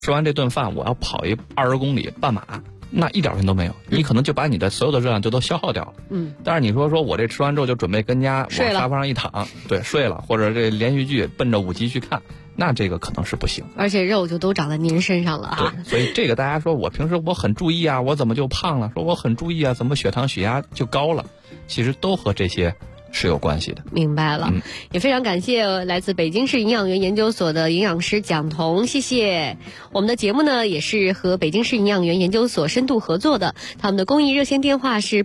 吃完这顿饭我要跑20公里半马，那一点问题都没有，你可能就把你的所有的热量就都消耗掉了。但是你说我这吃完之后就准备跟家往沙发上一躺，对，睡了，或者这连续剧奔着5集去看，那这个可能是不行， 而且肉就都长在您身上了啊。 对，所以这个大家说我平时我很注意啊，我怎么就胖了？说我很注意啊，怎么血糖血压就高了？其实都和这些是有关系的。 明白了，也非常感谢来自北京市营养园研究所的营养师蒋彤，谢谢。我们的节目呢也是和北京市营养园研究所深度合作的，他们的公益热线电话是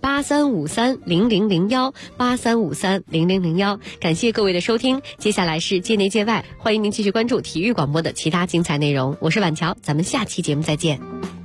83530001，83530001。感谢各位的收听，接下来是界内界外，欢迎您继续关注体育广播的其他精彩内容。我是婉乔，咱们下期节目再见。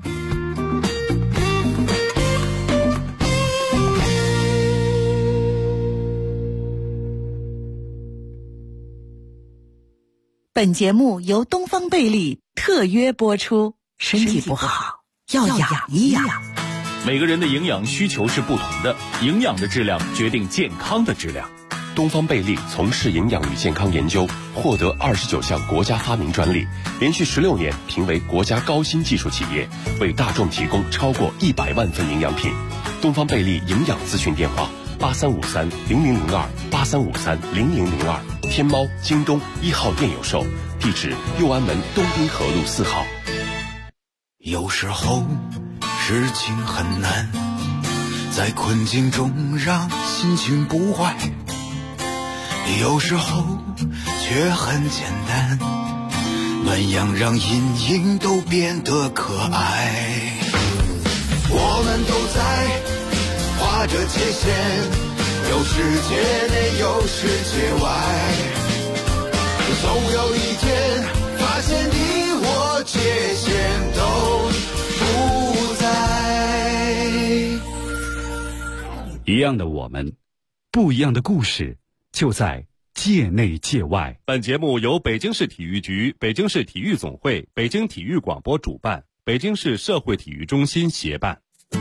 本节目由东方贝利特约播出，身体不好要养一养。 每个人的营养需求是不同的，营养的质量决定健康的质量。 东方贝利从事营养与健康研究，获得29项国家发明专利，连续16年评为国家高新技术企业，为大众提供超过100万份营养品。东方贝利营养咨询电话83530002，83530002，天猫、京东1号店有售，地址右安门东滨河路4号。 有时候事情很难，在困境中让心情不坏，有时候却很简单，暖阳让阴影都变得可爱。我们都在画着界限，有世界内有世界外，总有一天发现你我界限都不在。 一样的我们，不一样的故事，就在界内界外。 本节目由北京市体育局、北京市体育总会、北京体育广播主办，北京市社会体育中心协办。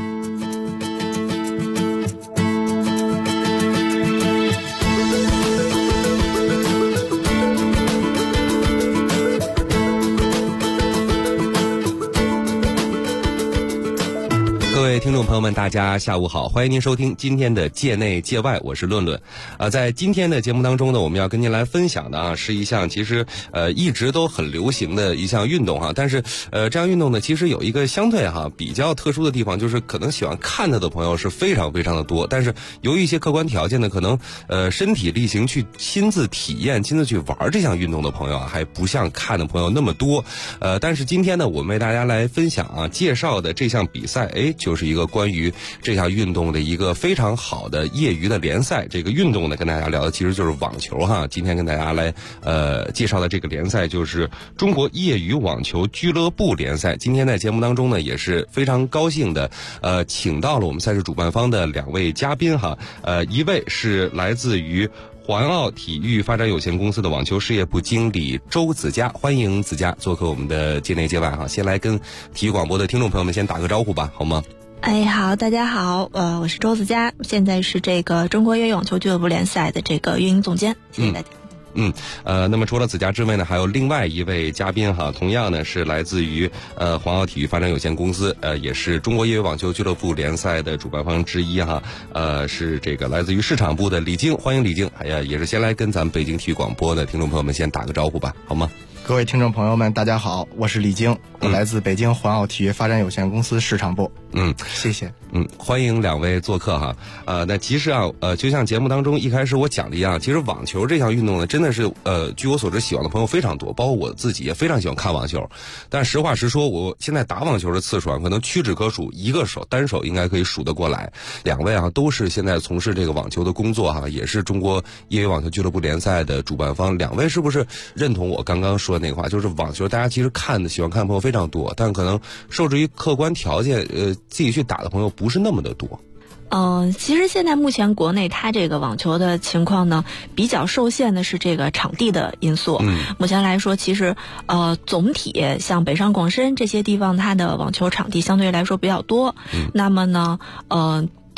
各位听众朋友们，大家下午好，欢迎您收听今天的界内界外，我是论论。在今天的节目当中呢，我们要跟您来分享的啊，是一项其实一直都很流行的一项运动哈。但是这项运动呢，其实有一个相对比较特殊的地方，就是可能喜欢看它的朋友是非常非常的多，但是由于一些客观条件呢，可能身体力行去亲自体验、亲自去玩这项运动的朋友啊，还不像看的朋友那么多。但是今天呢，我们为大家来分享啊，介绍的这项比赛，就是一个关于这项运动的一个非常好的业余的联赛。这个运动呢，跟大家聊的其实就是网球哈。今天跟大家来介绍的这个联赛就是中国业余网球俱乐部联赛。今天在节目当中呢，也是非常高兴的请到了我们赛事主办方的2位嘉宾哈。一位是来自于环奥体育发展有限公司的网球事业部经理周子佳，欢迎子佳做客我们的界内界外哈。先来跟体育广播的听众朋友们先打个招呼吧，好吗？ 好，大家好，我是周子佳，现在是这个中国业余网球俱乐部联赛的这个运营总监，谢谢大家。 那么除了子佳之外呢，还有另外一位嘉宾哈，同样呢是来自于环奥体育发展有限公司，也是中国业余网球俱乐部联赛的主办方之一哈，是这个来自于市场部的李晶，欢迎李晶。也是先来跟咱们北京体育广播的听众朋友们先打个招呼吧，好吗？ 各位听众朋友们，大家好，我是李晶，我来自北京环奥体育发展有限公司市场部。谢谢。 欢迎2位做客哈。那其实就像节目当中一开始我讲的一样，其实网球这项运动呢，真的是据我所知喜欢的朋友非常多，包括我自己也非常喜欢看网球。但实话实说，我现在打网球的次数可能屈指可数，一个手单手应该可以数得过来。2位都是现在从事这个网球的工作哈，也是中国业余网球俱乐部联赛的主办方。2位是不是认同我刚刚说的那个话，就是网球大家其实喜欢看的朋友非常多，但可能受制于客观条件，自己去打的朋友不是那么的多。 其实现在目前国内它这个网球的情况呢，比较受限的是这个场地的因素。目前来说，其实总体像北上广深这些地方，它的网球场地相对来说比较多。那么呢，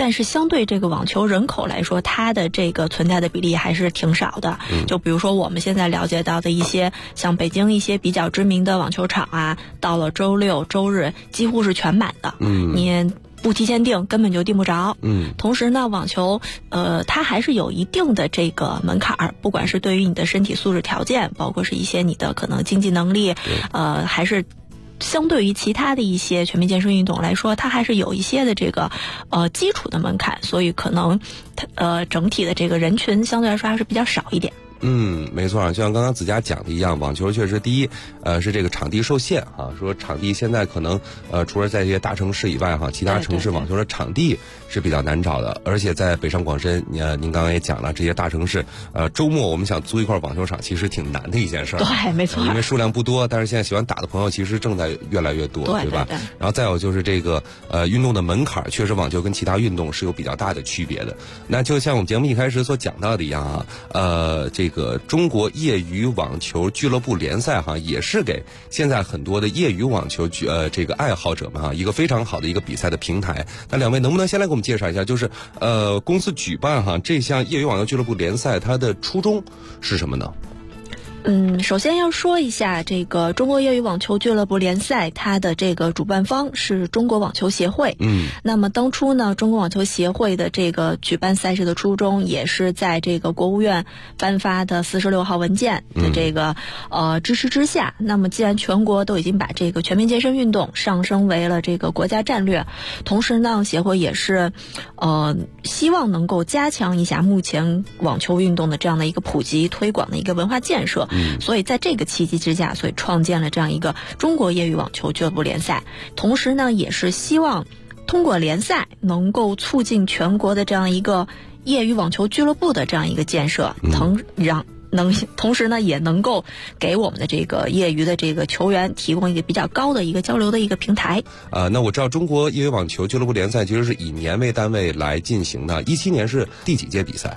但是相对这个网球人口来说，它的这个存在的比例还是挺少的。就比如说我们现在了解到的一些像北京一些比较知名的网球场啊，到了周六周日几乎是全满的。你不提前订根本就订不着。同时呢，网球它还是有一定的这个门槛，不管是对于你的身体素质条件，包括是一些你的可能经济能力，还是相对于其他的一些全民健身运动来说，它还是有一些的这个基础的门槛，所以可能整体的这个人群相对来说还是比较少一点。 没错，就像刚刚子佳讲的一样，网球确实第一，是这个场地受限啊。说场地现在可能除了在这些大城市以外哈，其他城市网球的场地是比较难找的，而且在北上广深，您刚刚也讲了，这些大城市周末我们想租一块网球场，其实挺难的一件事儿。 对，没错， 因为数量不多，但是现在喜欢打的朋友其实正在越来越多，对吧？然后再有就是这个运动的门槛，确实网球跟其他运动是有比较大的区别的。那就像我们节目一开始所讲到的一样啊，这个中国业余网球俱乐部联赛哈，也是给现在很多的业余网球这个爱好者们啊，一个非常好的一个比赛的平台。那两位能不能先来给我们介绍一下，就是公司举办哈这项业余网球俱乐部联赛，它的初衷是什么呢？ 首先要说一下这个中国业余网球俱乐部联赛，它的这个主办方是中国网球协会。那么当初呢，中国网球协会的这个举办赛事的初衷，也是在这个国务院颁发的46号文件的这个支持之下。那么既然全国都已经把这个全民健身运动上升为了这个国家战略，同时呢，协会也是希望能够加强一下目前网球运动的这样的一个普及推广的一个文化建设。所以在这个契机之下，所以创建了这样一个中国业余网球俱乐部联赛。同时呢，也是希望通过联赛能够促进全国的这样一个业余网球俱乐部的这样一个建设，同时呢，也能够给我们的这个业余的这个球员提供一个比较高的一个交流的一个平台。 那我知道中国业余网球俱乐部联赛其实是以年为单位来进行的。17年是第几届比赛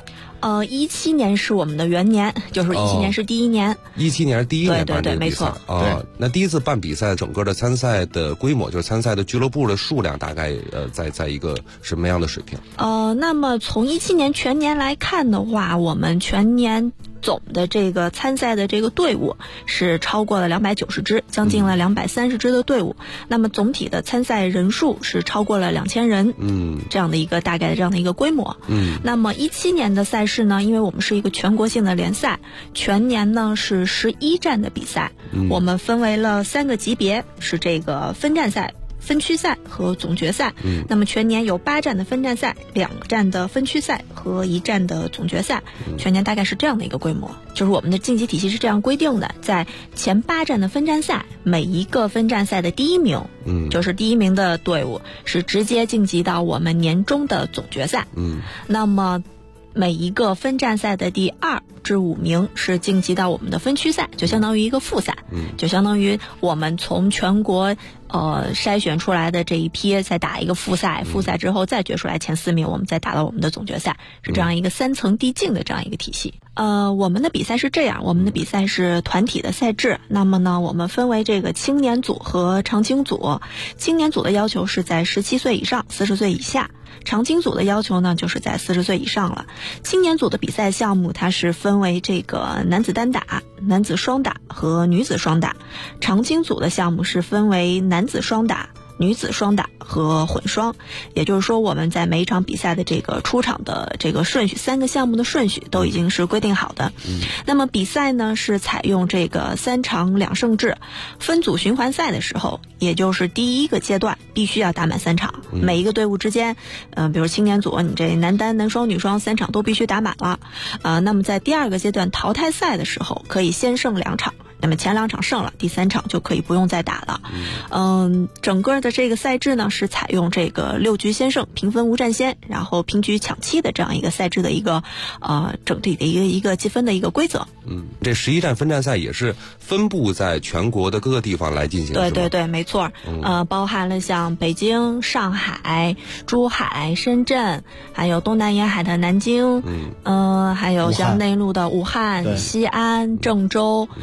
？17年是我们的元年，就是17年是第一年。 17年是第一年办这个比赛。 对，没错。 那第一次办比赛，整个的参赛的规模，就是参赛的俱乐部的数量，大概在一个什么样的水平？ 那么从17年全年来看的话，我们全年总的这个参赛的这个队伍是超过了290支，将近了230支的队伍。那么总体的参赛人数是超过了2000人，这样的一个大概的这样的一个规模。那么17年的赛事呢，因为我们是一个全国性的联赛，全年呢是11站的比赛，我们分为了3个级别，是这个分站赛、分区赛和总决赛。那么全年有8站的分站赛、2站的分区赛和1站的总决赛，全年大概是这样的一个规模。就是我们的晋级体系是这样规定的，在前8站的分站赛，每一个分站赛的第1名，就是第1名的队伍是直接晋级到我们年终的总决赛。那么每一个分站赛的第2至5名是晋级到我们的分区赛，就相当于一个复赛，就相当于我们从全国筛选出来的这一批再打一个复赛，复赛之后再决出来前4名，我们再打到我们的总决赛，是这样一个3层递进的这样一个体系。我们的比赛是这样，我们的比赛是团体的赛制。那么呢，我们分为这个青年组和常青组。青年组的要求是在17岁以上，40岁以下。常青组的要求呢，就是在40岁以上了。青年组的比赛项目，它是分为这个男子单打、男子双打和女子双打。常青组的项目是分为男子双打、女子双打和混双，也就是说我们在每一场比赛的这个出场的这个顺序，3个项目的顺序都已经是规定好的。那么比赛呢是采用这个3场2胜制。分组循环赛的时候，也就是第1个阶段必须要打满3场，每一个队伍之间比如青年组你这男单、男双、女双3场都必须打满了。那么在第2个阶段淘汰赛的时候，可以先胜2场，那么前2场胜了，第3场就可以不用再打了。整个的这个赛制呢是采用这个6局先胜、平分无战先，然后平局抢七的这样一个赛制的一个整体的一个积分的一个规则。 这11站分站赛也是分布在全国的各个地方来进行。 对，没错。包含了像北京、上海、珠海、深圳，还有东南沿海的南京，还有像内陆的武汉、西安、郑州，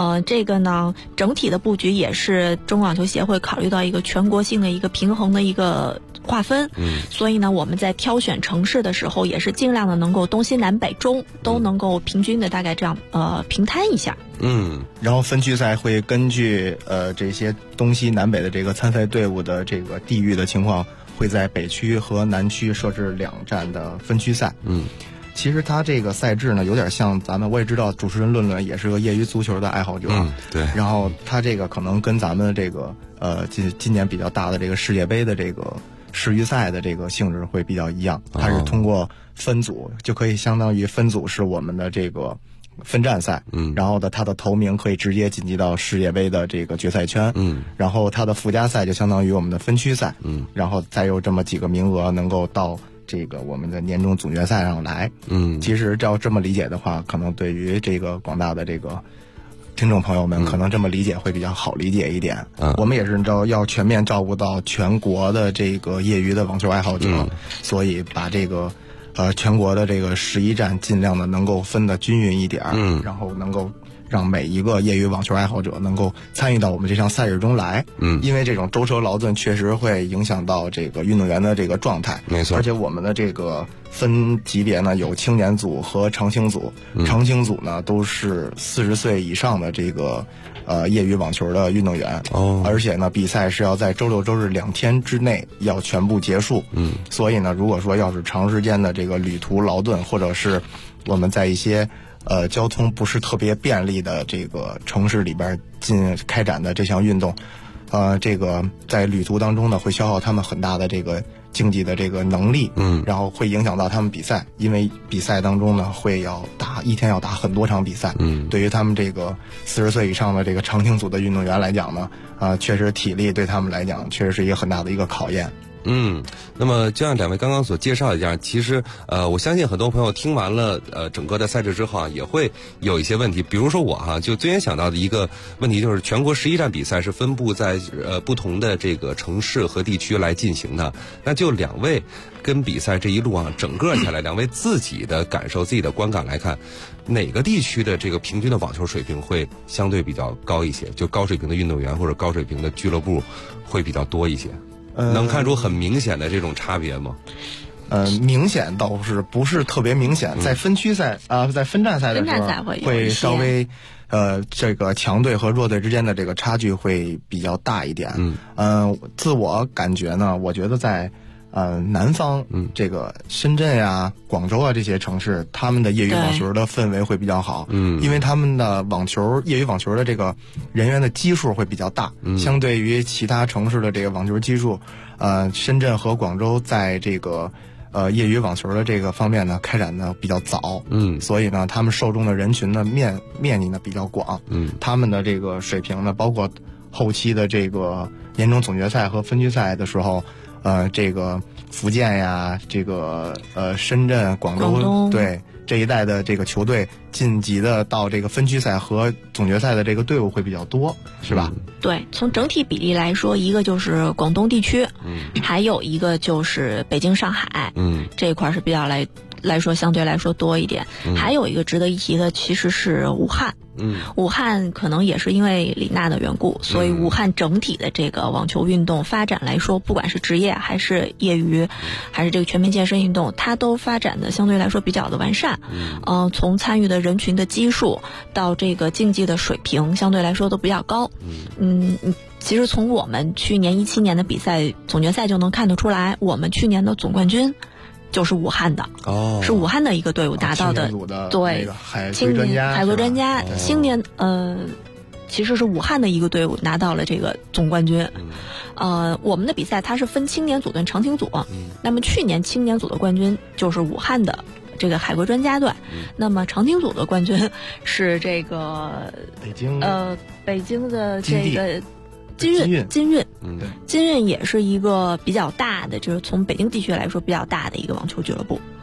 这个呢，整体的布局也是中国网球协会考虑到一个全国性的一个平衡的一个划分，所以呢，我们在挑选城市的时候，也是尽量的能够东西南北中都能够平均的大概这样平摊一下。 然后分区赛会根据这些东西南北的这个参赛队伍的这个地域的情况，会在北区和南区设置2站的分区赛。其实它这个赛制呢，有点像咱们，我也知道主持人论论也是个业余足球的爱好者， 对。 然后它这个可能跟咱们这个今年比较大的这个世界杯的这个世预赛的这个性质会比较一样，它是通过分组，就可以相当于分组是我们的这个分站赛，然后它的头名可以直接晋级到世界杯的这个决赛圈，然后它的附加赛就相当于我们的分区赛，然后再有这么几个名额能够到这个我们的年终总决赛上来。其实要这么理解的话，可能对于这个广大的这个听众朋友们，可能这么理解会比较好理解一点。我们也是要全面照顾到全国的这个业余的网球爱好者，所以把这个全国的这个11站尽量的能够分得均匀一点，然后能够让每一个业余网球爱好者能够参与到我们这项赛事中来。因为这种舟车劳顿确实会影响到这个运动员的这个状态。 没错。 而且我们的这个分级别呢，有青年组和常青组。常青组呢都是40岁以上的这个业余网球的运动员。而且呢，比赛是要在周六周日2天之内要全部结束。所以呢，如果说要是长时间的这个旅途劳顿，或者是我们在一些交通不是特别便利的这个城市里边开展的这项运动，这个在旅途当中呢，会消耗他们很大的这个竞技的这个能力，然后会影响到他们比赛，因为比赛当中呢会一天要打很多场比赛，对于他们这个40岁以上的这个常青组的运动员来讲呢，确实体力对他们来讲确实是一个很大的一个考验。 那么就像两位刚刚所介绍的一样，其实我相信很多朋友听完了整个的赛制之后也会有一些问题。比如说我就最先想到的一个问题就是，全国11站比赛是分布在不同的这个城市和地区来进行的。那就两位跟比赛这一路整个下来，两位自己的感受、自己的观感来看，哪个地区的这个平均的网球水平会相对比较高一些？就高水平的运动员或者高水平的俱乐部会比较多一些？能看出很明显的这种差别吗？ 明显倒是不是特别明显，在分区赛在分站赛的时候会稍微这个强队和弱队之间的这个差距会比较大一点。自我感觉呢，我觉得在南方，这个深圳呀、广州啊这些城市，他们的业余网球的氛围会比较好。因为他们的业余网球的这个人员的基数会比较大，相对于其他城市的这个网球基数，深圳和广州在这个业余网球的这个方面呢开展的比较早。所以呢，他们受众的人群的面积呢比较广。他们的这个水平呢，包括后期的这个年终总决赛和分区赛的时候。这个福建呀，这个深圳、广州对这一带的这个球队晋级的到这个分区赛和总决赛的这个队伍会比较多，是吧？ 对，从整体比例来说，一个就是广东地区，还有一个就是北京、上海，这一块是比较来说相对来说多一点。还有一个值得一提的，其实是武汉。武汉可能也是因为李娜的缘故，所以武汉整体的这个网球运动发展来说，不管是职业还是业余，还是这个全民健身运动，它都发展的相对来说比较的完善。从参与的人群的基数到这个竞技的水平，相对来说都比较高。其实从我们去年17年的比赛总决赛就能看得出来，我们去年的总冠军就是武汉的，是武汉的一个队伍拿到的，对，青年海归专家，青年其实是武汉的一个队伍拿到了这个总冠军。我们的比赛它是分青年组跟常青组，那么去年青年组的冠军就是武汉的这个海归专家队，那么常青组的冠军是这个北京的这个金运也是一个比较大的，就是从北京地区来说比较大的一个网球俱乐部。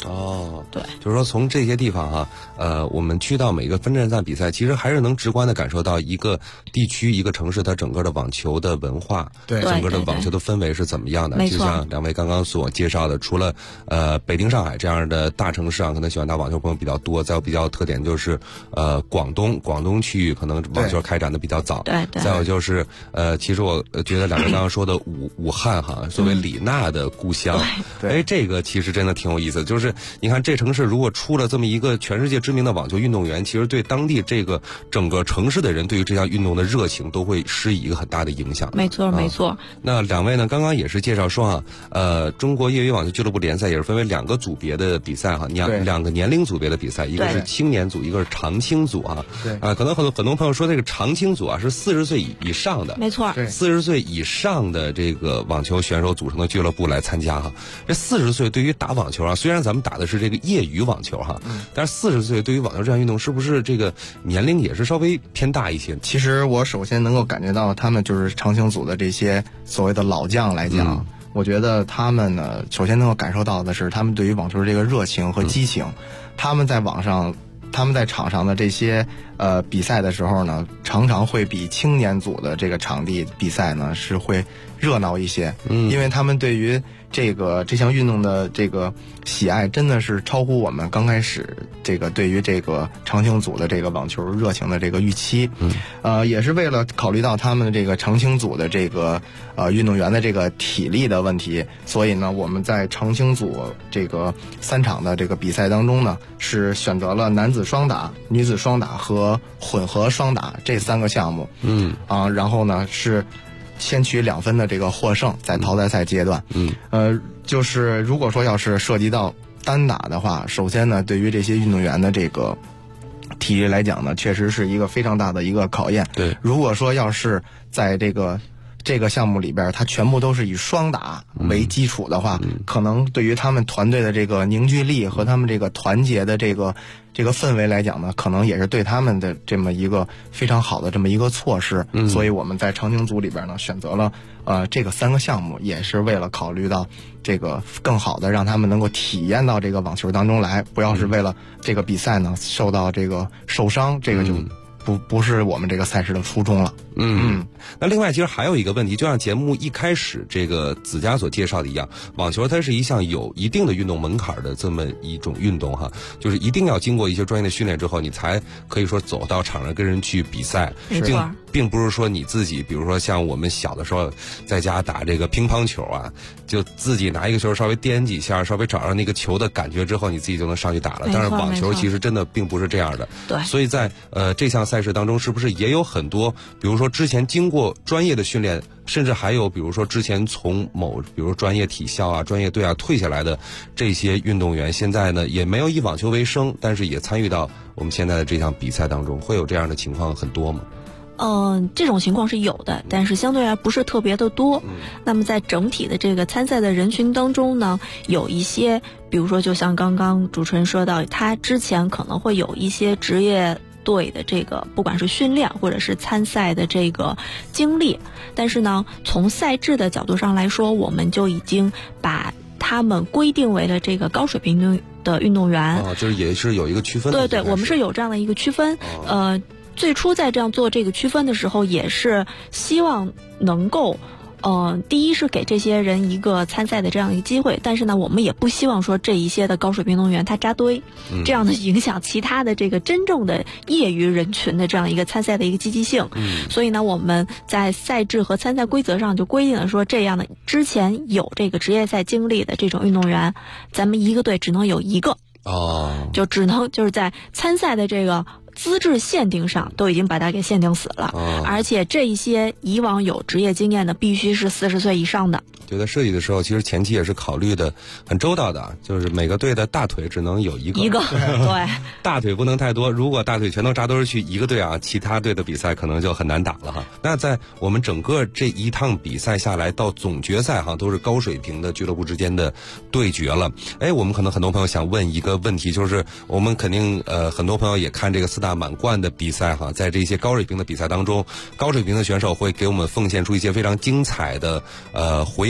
哦， 对， 就是说从这些地方哈，我们去到每个分站赛比赛，其实还是能直观的感受到一个地区、一个城市它整个的网球的文化， 对， 整个的网球的氛围是怎么样的。就像两位刚刚所介绍的，除了北京、上海这样的大城市啊，可能喜欢打网球朋友比较多，再有比较特点就是广东区域可能网球开展的比较早， 对。 再有就是其实我觉得两位刚刚说的武汉哈，作为李娜的故乡，哎，这个其实真的挺有意思。就是你看这城市如果出了这么一个全世界知名的网球运动员，其实对当地这个整个城市的人对于这项运动的热情都会施以一个很大的影响。 没错，没错。 那两位呢，刚刚也是介绍说啊，中国业余网球俱乐部联赛也是分为2个组别的比赛哈，两个年龄组别的比赛，一个是青年组，一个是长青组啊。 对可能很多朋友说这个长青组啊是40岁以上的， 没错 ，40岁以上的这个网球选手组成的俱乐部来参加哈。这40岁对于打网球啊，虽然咱们打的是这个业余网球哈，但是40岁对于网球这项运动是不是这个年龄也是稍微偏大一些？ 其实我首先能够感觉到他们就是长青组的这些所谓的老将来讲，我觉得他们呢，首先能够感受到的是他们对于网球这个热情和激情，他们在场上的这些比赛的时候呢，常常会比青年组的这个场地比赛呢是会热闹一些，因为他们对于这项运动的这个喜爱真的是超乎我们刚开始这个对于这个长青组的这个网球热情的这个预期，也是为了考虑到他们的这个长青组的这个运动员的这个体力的问题，所以呢，我们在长青组这个3场的这个比赛当中呢，是选择了男子双打、女子双打和混合双打这3个项目，然后呢是先取2分的这个获胜，在淘汰赛阶段。就是如果说要是涉及到单打的话，首先呢，对于这些运动员的这个体力来讲呢，确实是一个非常大的一个考验。 对， 如果说要是在这个项目里边，它全部都是以双打为基础的话，可能对于他们团队的这个凝聚力和他们这个团结的这个氛围来讲呢，可能也是对他们的这么一个非常好的这么一个措施。所以我们在长青组里边呢，选择了这个3个项目，也是为了考虑到这个更好的让他们能够体验到这个网球当中来，不要是为了这个比赛呢受到这个受伤，这个就不是我们这个赛事的初衷了。 那另外其实还有一个问题，就像节目一开始这个子佳所介绍的一样，网球它是一项有一定的运动门槛的这么一种运动哈，就是一定要经过一些专业的训练之后，你才可以说走到场上跟人去比赛，并不是说你自己，比如说像我们小的时候在家打这个乒乓球啊，就自己拿一个球稍微颠几下，稍微找上那个球的感觉之后，你自己就能上去打了。但是网球其实真的并不是这样的。 对， 所以在这项赛事当中，是不是也有很多，比如说之前经过专业的训练，甚至还有比如说之前从比如专业体校啊、专业队啊退下来的这些运动员，现在呢也没有以网球为生，但是也参与到我们现在的这项比赛当中，会有这样的情况很多吗？ 这种情况是有的，但是相对来不是特别的多。那么在整体的这个参赛的人群当中呢，有一些，比如说就像刚刚主持人说到，他之前可能会有一些职业队的这个不管是训练或者是参赛的这个经历，但是呢，从赛制的角度上来说，我们就已经把他们规定为了这个高水平的运动员。 就是也是有一个区分的。 对，我们是有这样的一个区分。最初在这样做这个区分的时候，也是希望能够第一是给这些人一个参赛的这样一个机会，但是呢，我们也不希望说这一些的高水平运动员他扎堆，这样的影响其他的这个真正的业余人群的这样一个参赛的一个积极性。所以呢，我们在赛制和参赛规则上就规定了说，这样的之前有这个职业赛经历的这种运动员，咱们一个队只能有1个。就只能就是在参赛的这个资质限定上都已经把它给限定死了，而且这一些以往有职业经验的必须是40岁以上的。 就在设计的时候，其实前期也是考虑的很周到的，就是每个队的大腿只能有一个， 对， 大腿不能太多。如果大腿全都扎堆去一个队啊，其他队的比赛可能就很难打了哈。那在我们整个这一趟比赛下来，到总决赛哈，都是高水平的俱乐部之间的对决了。我们可能很多朋友想问一个问题，就是我们肯定很多朋友也看这个4大满贯的比赛哈，在这些高水平的比赛当中，高水平的选手会给我们奉献出一些非常精彩的回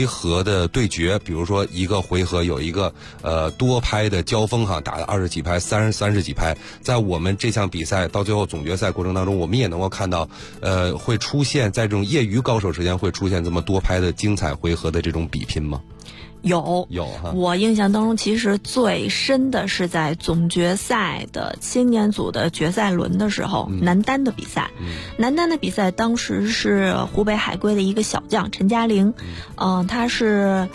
合的对决，比如说一个回合有一个多拍的交锋哈，打了20几拍、30几拍，在我们这项比赛到最后总决赛过程当中，我们也能够看到会出现在这种业余高手之间会出现这么多拍的精彩回合的这种比拼吗？ 有哈， 我印象当中其实最深的是在总决赛的青年组的决赛轮的时候，男单的比赛。男单的比赛当时是湖北海归的一个小将陈嘉玲，他是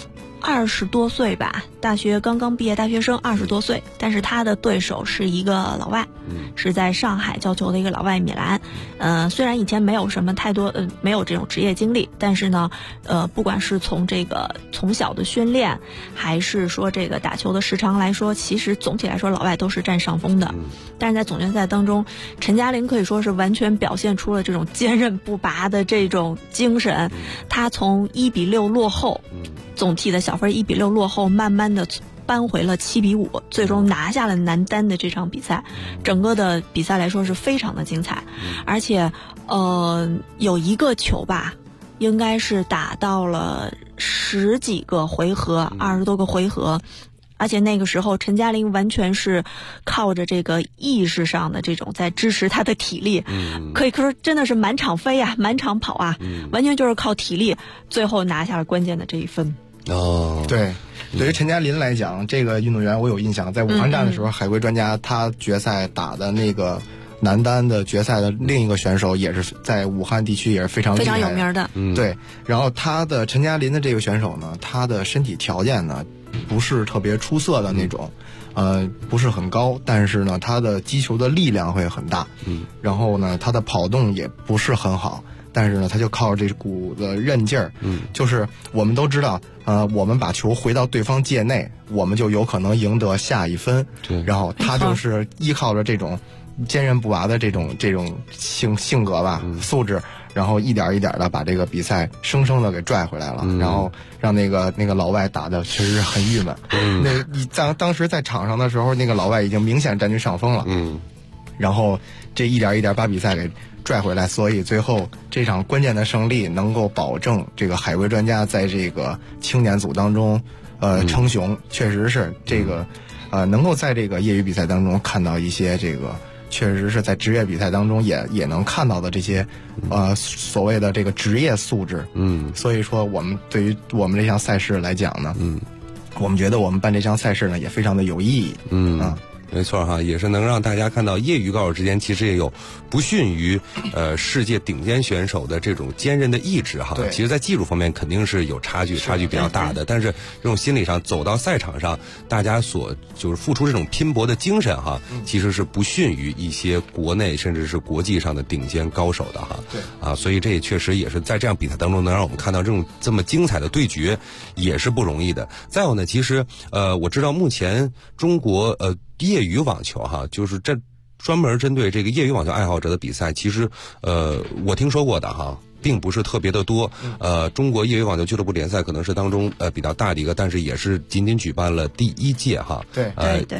20多岁吧，大学刚刚毕业大学生，20多岁，但是他的对手是一个老外，是在上海教球的一个老外米兰。虽然以前没有什么太多没有这种职业经历，但是呢不管是从这个从小的训练，还是说这个打球的时长来说，其实总体来说老外都是占上风的。但是在总决赛当中，陈嘉玲可以说是完全表现出了这种坚韧不拔的这种精神。他从1-6落后，总体的小分1-6落后，慢慢的扳回了7-5，最终拿下了男单的这场比赛。整个的比赛来说是非常的精彩，而且有一个球吧，应该是打到了10几个回合，20多个回合。而且那个时候陈嘉玲完全是靠着这个意识上的这种在支持她的体力，可以说真的是满场飞啊，满场跑啊，完全就是靠体力，最后拿下了关键的这一分。 对，对于陈嘉玲来讲，这个运动员我有印象，在武汉站的时候，海归专家他决赛打的那个男单的决赛的另一个选手，也是在武汉地区也是非常厉害的， 非常有名的。 对，然后陈嘉玲的这个选手呢，他的身体条件呢不是特别出色的那种，不是很高，但是呢，他的击球的力量会很大，然后呢，他的跑动也不是很好，但是呢，他就靠这股的韧劲儿，就是我们都知道，我们把球回到对方界内，我们就有可能赢得下一分，然后他就是依靠着这种坚韧不拔的这种性格吧，素质，然后一点一点的把这个比赛生生的给拽回来了，然后让那个老外打的确实是很郁闷。当时在场上的时候，那个老外已经明显占据上风了，然后这一点一点把比赛给拽回来，所以最后这场关键的胜利能够保证这个海归专家在这个青年组当中称雄，确实是这个能够在这个业余比赛当中看到一些这个确实是在职业比赛当中也能看到的这些所谓的这个职业素质。所以说我们对于我们这项赛事来讲呢，我们觉得我们办这项赛事呢也非常的有意义。 没错哈，也是能让大家看到业余高手之间其实也有不逊于世界顶尖选手的这种坚韧的意志哈。其实在技术方面肯定是有差距比较大的，但是这种心理上走到赛场上，大家所就是付出这种拼搏的精神哈，其实是不逊于一些国内甚至是国际上的顶尖高手的哈。所以这也确实也是在这样比赛当中能让我们看到这么精彩的对决，也是不容易的。再有呢，其实我知道目前中国业余网球哈，就是这专门针对这个业余网球爱好者的比赛，其实我听说过的哈，并不是特别的多。中国业余网球俱乐部联赛可能是当中比较大的一个，但是也是仅仅举办了第1届哈。 对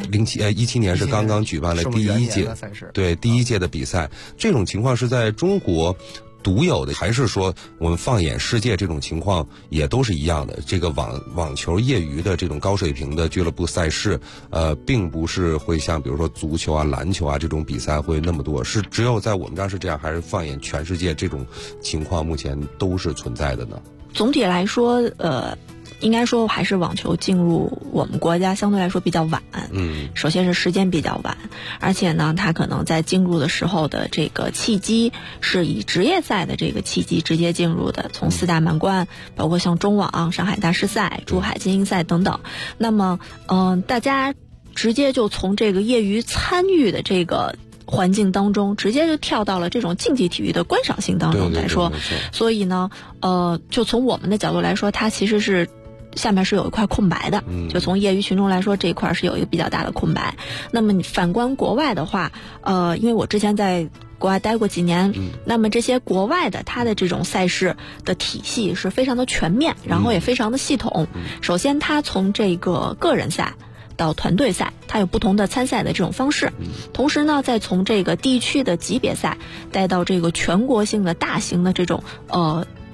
17年是刚刚举办了第1届，对第1届的比赛。这种情况是在中国独有的，还是说我们放眼世界这种情况也都是一样的？这个网球业余的这种高水平的俱乐部赛事，并不是会像比如说足球啊、篮球啊这种比赛会那么多，是只有在我们这儿是这样，还是放眼全世界这种情况目前都是存在的呢？ 总体来说，应该说还是网球进入我们国家相对来说比较晚。首先是时间比较晚，而且呢，它可能在进入的时候的这个契机是以职业赛的这个契机直接进入的，从4大满贯，包括像中网、上海大师赛、珠海精英赛等等。那么，大家直接就从这个业余参与的这个环境当中，直接就跳到了这种竞技体育的观赏性当中来说。所以呢，就从我们的角度来说，它其实是下面是有一块空白的，就从业余群众来说，这一块是有一个比较大的空白。那么你反观国外的话，因为我之前在国外待过几年，那么这些国外的它的这种赛事的体系是非常的全面，然后也非常的系统。首先它从这个个人赛到团队赛，它有不同的参赛的这种方式，同时呢再从这个地区的级别赛带到这个全国性的大型的这种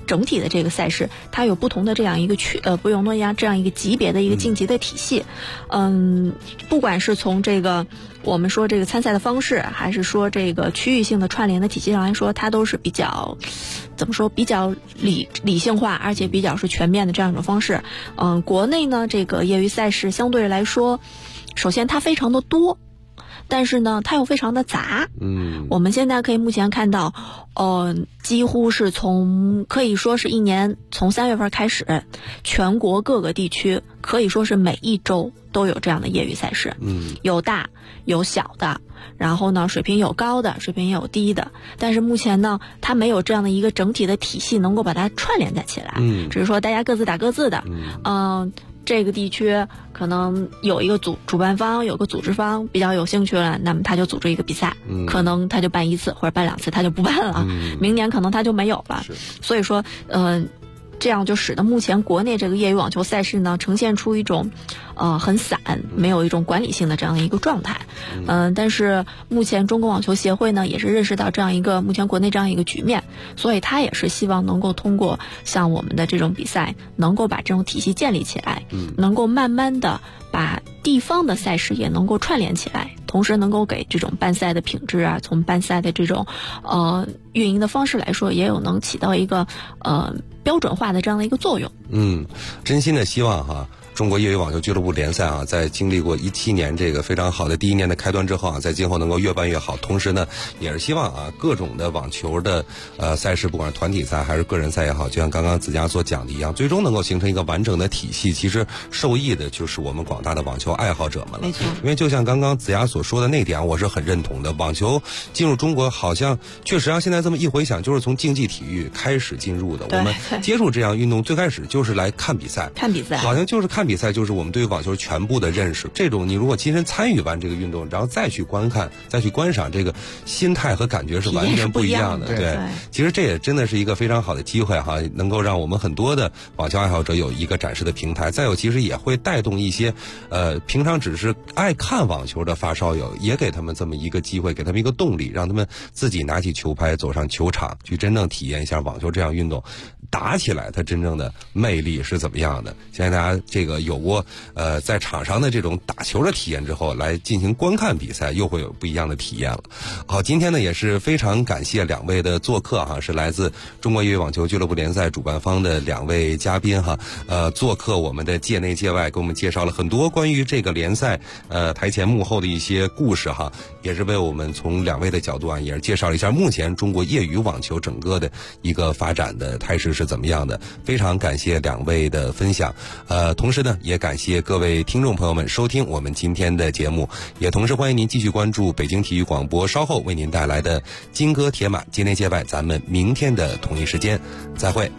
整体的这个赛事，它有不同的这样一个不同的这样一个级别的一个晋级的体系。不管是从这个我们说这个参赛的方式，还是说这个区域性的串联的体系上来说，它都是比较怎么说，比较理性化，而且比较是全面的这样一种方式。国内呢，这个业余赛事相对来说，首先它非常的多，但是呢，它又非常的杂。我们现在可以目前看到，几乎是可以说是一年从3月份开始，全国各个地区可以说是每一周都有这样的业余赛事。有大有小的，然后呢，水平有高的，水平也有低的。但是目前呢，它没有这样的一个整体的体系能够把它串联在起来。只是说大家各自打各自的。这个地区可能有一个主办方，有个组织方比较有兴趣了，那么他就组织一个比赛，可能他就办1次或者办2次，他就不办了。明年可能他就没有了。所以说，这样就使得目前国内这个业余网球赛事呢，呈现出一种很散，没有一种管理性的这样的一个状态。但是目前中国网球协会呢，也是认识到这样一个目前国内这样一个局面，所以他也是希望能够通过像我们的这种比赛，能够把这种体系建立起来，能够慢慢的把地方的赛事也能够串联起来，同时能够给这种办赛的品质啊，从办赛的这种运营的方式来说，也有能起到一个标准化的这样的一个作用。 真心的希望哈，中国业余网球俱乐部联赛啊，在经历过17年这个非常好的第1年的开端之后啊，在今后能够越办越好。同时呢，也是希望啊，各种的网球的赛事，不管是团体赛还是个人赛也好，就像刚刚子佳所讲的一样，最终能够形成一个完整的体系。其实受益的就是我们广大的网球爱好者们了。 没错， 因为就像刚刚子佳所说的那点，我是很认同的。网球进入中国，好像确实现在这么一回想，就是从竞技体育开始进入的。我们接触这样运动，最开始就是来看比赛，好像就是看比赛，就是我们对于网球全部的认识。这种你如果亲身参与完这个运动，然后再去观看、再去观赏，这个心态和感觉是完全不一样的。对，其实这也真的是一个非常好的机会哈，能够让我们很多的网球爱好者有一个展示的平台。再有，其实也会带动一些平常只是爱看网球的发烧友，也给他们这么一个机会，给他们一个动力，让他们自己拿起球拍走上球场，去真正体验一下网球这样运动打起来它真正的魅力是怎么样的。相信大家这个有过在场上的这种打球的体验之后，来进行观看比赛，又会有不一样的体验了。好，今天呢也是非常感谢2位的做客哈，是来自中国业余网球俱乐部联赛主办方的2位嘉宾哈，做客我们的界内界外，给我们介绍了很多关于这个联赛台前幕后的一些故事哈，也是为我们从2位的角度啊，也是介绍了一下目前中国业余网球整个的一个发展的态势是怎么样的。非常感谢2位的分享，同时呢也感谢各位听众朋友们收听我们今天的节目，也同时欢迎您继续关注北京体育广播稍后为您带来的金戈铁马界内界外，咱们明天的同一时间再会。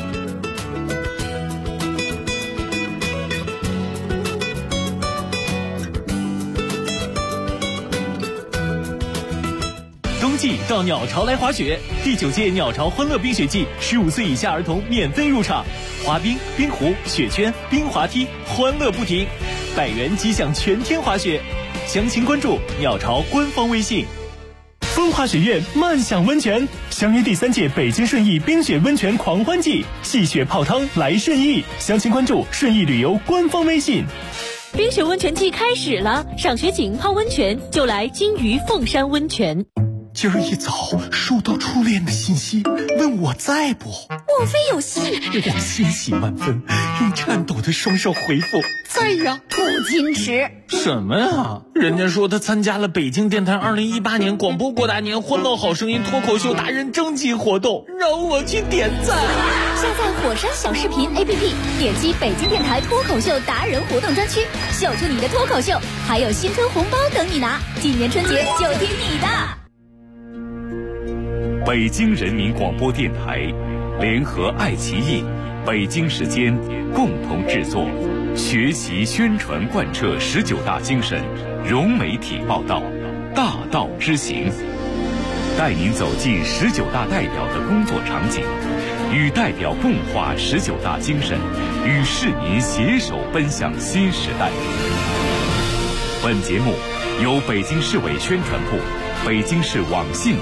冬季到鸟巢来滑雪，第9届鸟巢欢乐冰雪季，15岁以下儿童免费入场，滑冰、冰壶、雪圈、冰滑梯，欢乐不停，100元即享全天滑雪。详情关注鸟巢官方微信。风华雪苑慢享温泉，相约第3届北京顺义冰雪温泉狂欢季，戏雪泡汤来顺义。详情关注顺义旅游官方微信。 冰雪温泉季开始了，赏雪景泡温泉就来金鱼凤山温泉。 今儿一早收到初恋的信息，问我在不？ 莫非有戏？ 我欣喜万分，用颤抖的双手回复在呀。 不矜持什么呀？人家说他参加了北京电台2018年广播过大年欢乐好声音脱口秀达人征集活动，让我去点赞。 下载火山小视频 APP， 点击北京电台脱口秀达人活动专区，秀出你的脱口秀，还有新春红包等你拿。今年春节就听你的。 北京人民广播电台联合爱奇艺、北京时间共同制作，学习宣传贯彻19大精神，融媒体报道，大道之行，带您走进19大代表的工作场景，与代表共话19大精神，与市民携手奔向新时代。本节目由北京市委宣传部、北京市网信